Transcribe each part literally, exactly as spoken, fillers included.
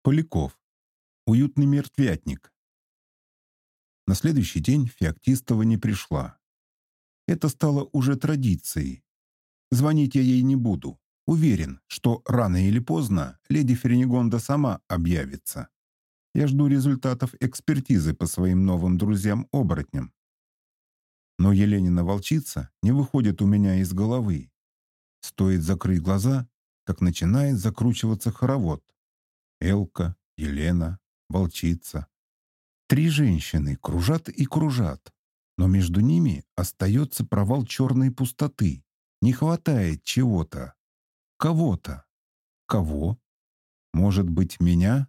Поляков. Уютный мертвятник. На следующий день Феоктистова не пришла. Это стало уже традицией. Звонить я ей не буду. Уверен, что рано или поздно леди Ференигонда сама объявится. Я жду результатов экспертизы по своим новым друзьям-оборотням. Но Еленина волчица не выходит у меня из головы. Стоит закрыть глаза, как начинает закручиваться хоровод. Элка, Елена, волчица. Три женщины кружат и кружат, но между ними остается провал черной пустоты. Не хватает чего-то, кого-то. Кого? Может быть, меня?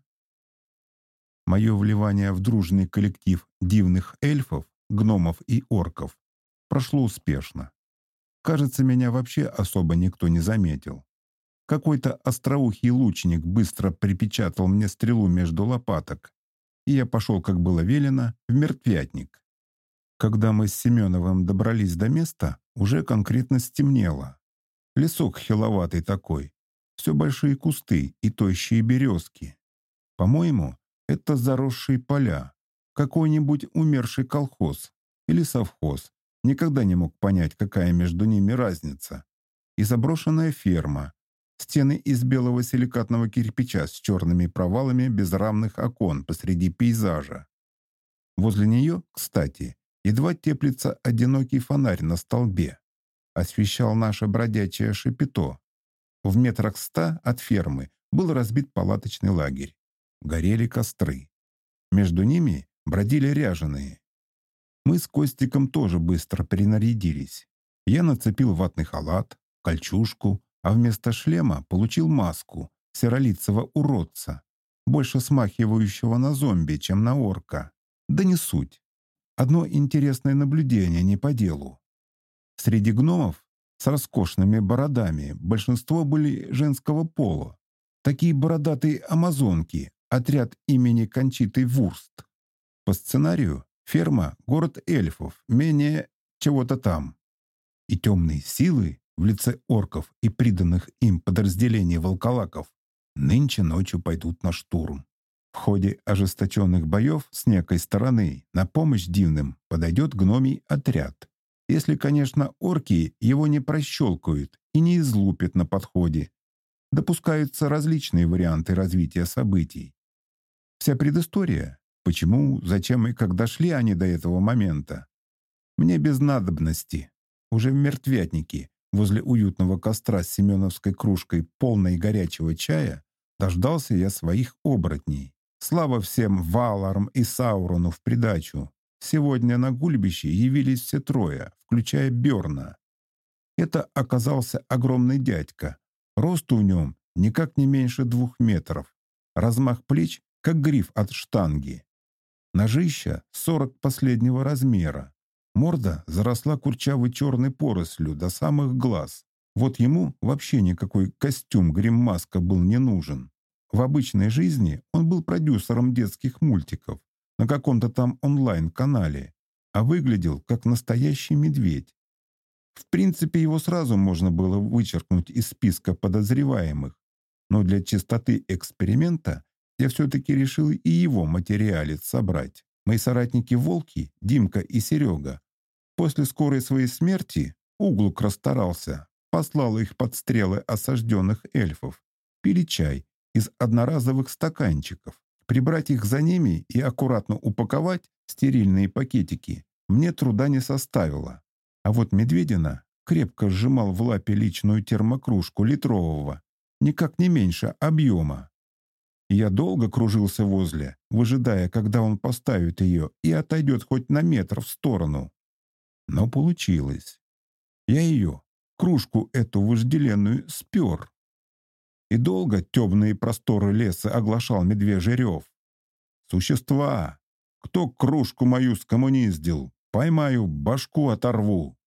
Мое вливание в дружный коллектив дивных эльфов, гномов и орков прошло успешно. Кажется, меня вообще особо никто не заметил. Какой-то остроухий лучник быстро припечатал мне стрелу между лопаток, и я пошел, как было велено, в мертвятник. Когда мы с Семеновым добрались до места, уже конкретно стемнело. Лесок хиловатый такой, все большие кусты и тощие березки. По-моему, это заросшие поля, какой-нибудь умерший колхоз или совхоз. Никогда не мог понять, какая между ними разница. И заброшенная ферма. Стены из белого силикатного кирпича с черными провалами безрамных окон посреди пейзажа. Возле нее, кстати, едва теплится одинокий фонарь на столбе. Освещал наше бродячее шапито. В метрах ста от фермы был разбит палаточный лагерь. Горели костры. Между ними бродили ряженые. Мы с Костиком тоже быстро принарядились. Я нацепил ватный халат, кольчужку, а вместо шлема получил маску серолицего уродца, больше смахивающего на зомби, чем на орка. Да не суть. Одно интересное наблюдение не по делу. Среди гномов с роскошными бородами большинство были женского пола. Такие бородатые амазонки, отряд имени Кончиты Вурст. По сценарию ферма — город эльфов, менее чего-то там. И темные силы в лице орков и приданных им подразделений волколаков нынче ночью пойдут на штурм. В ходе ожесточенных боев с некой стороны на помощь дивным подойдет гномий отряд. Если, конечно, орки его не прощелкают и не излупят на подходе. Допускаются различные варианты развития событий. Вся предыстория, почему, зачем и как дошли они до этого момента, мне без надобности. Уже в мертвятнике, возле уютного костра с семеновской кружкой, полной горячего чая, дождался я своих оборотней. Слава всем Валарам и Саурону в придачу. Сегодня на гульбище явились все трое, включая Бёрна. Это оказался огромный дядька. Росту в нем никак не меньше двух метров. Размах плеч, как гриф от штанги. Ножища сорок последнего размера. Морда заросла курчавой черной порослью до самых глаз. Вот ему вообще никакой костюм-гриммаска был не нужен. В обычной жизни он был продюсером детских мультиков на каком-то там онлайн-канале, а выглядел как настоящий медведь. В принципе, его сразу можно было вычеркнуть из списка подозреваемых, но для чистоты эксперимента я все-таки решил и его материалец собрать. Мои соратники-волки, Димка и Серега, после скорой своей смерти Углук расстарался, послал их под стрелы осажденных эльфов, пили чай из одноразовых стаканчиков. Прибрать их за ними и аккуратно упаковать в стерильные пакетики мне труда не составило. А вот Медведина крепко сжимал в лапе личную термокружку литрового, никак не меньше объема. Я долго кружился возле, выжидая, когда он поставит ее и отойдет хоть на метр в сторону. Но получилось. Я ее, кружку эту вожделенную, спер. И долго темные просторы леса оглашал медвежий рев. «Существа! Кто кружку мою скоммуниздил? Поймаю, башку оторву!»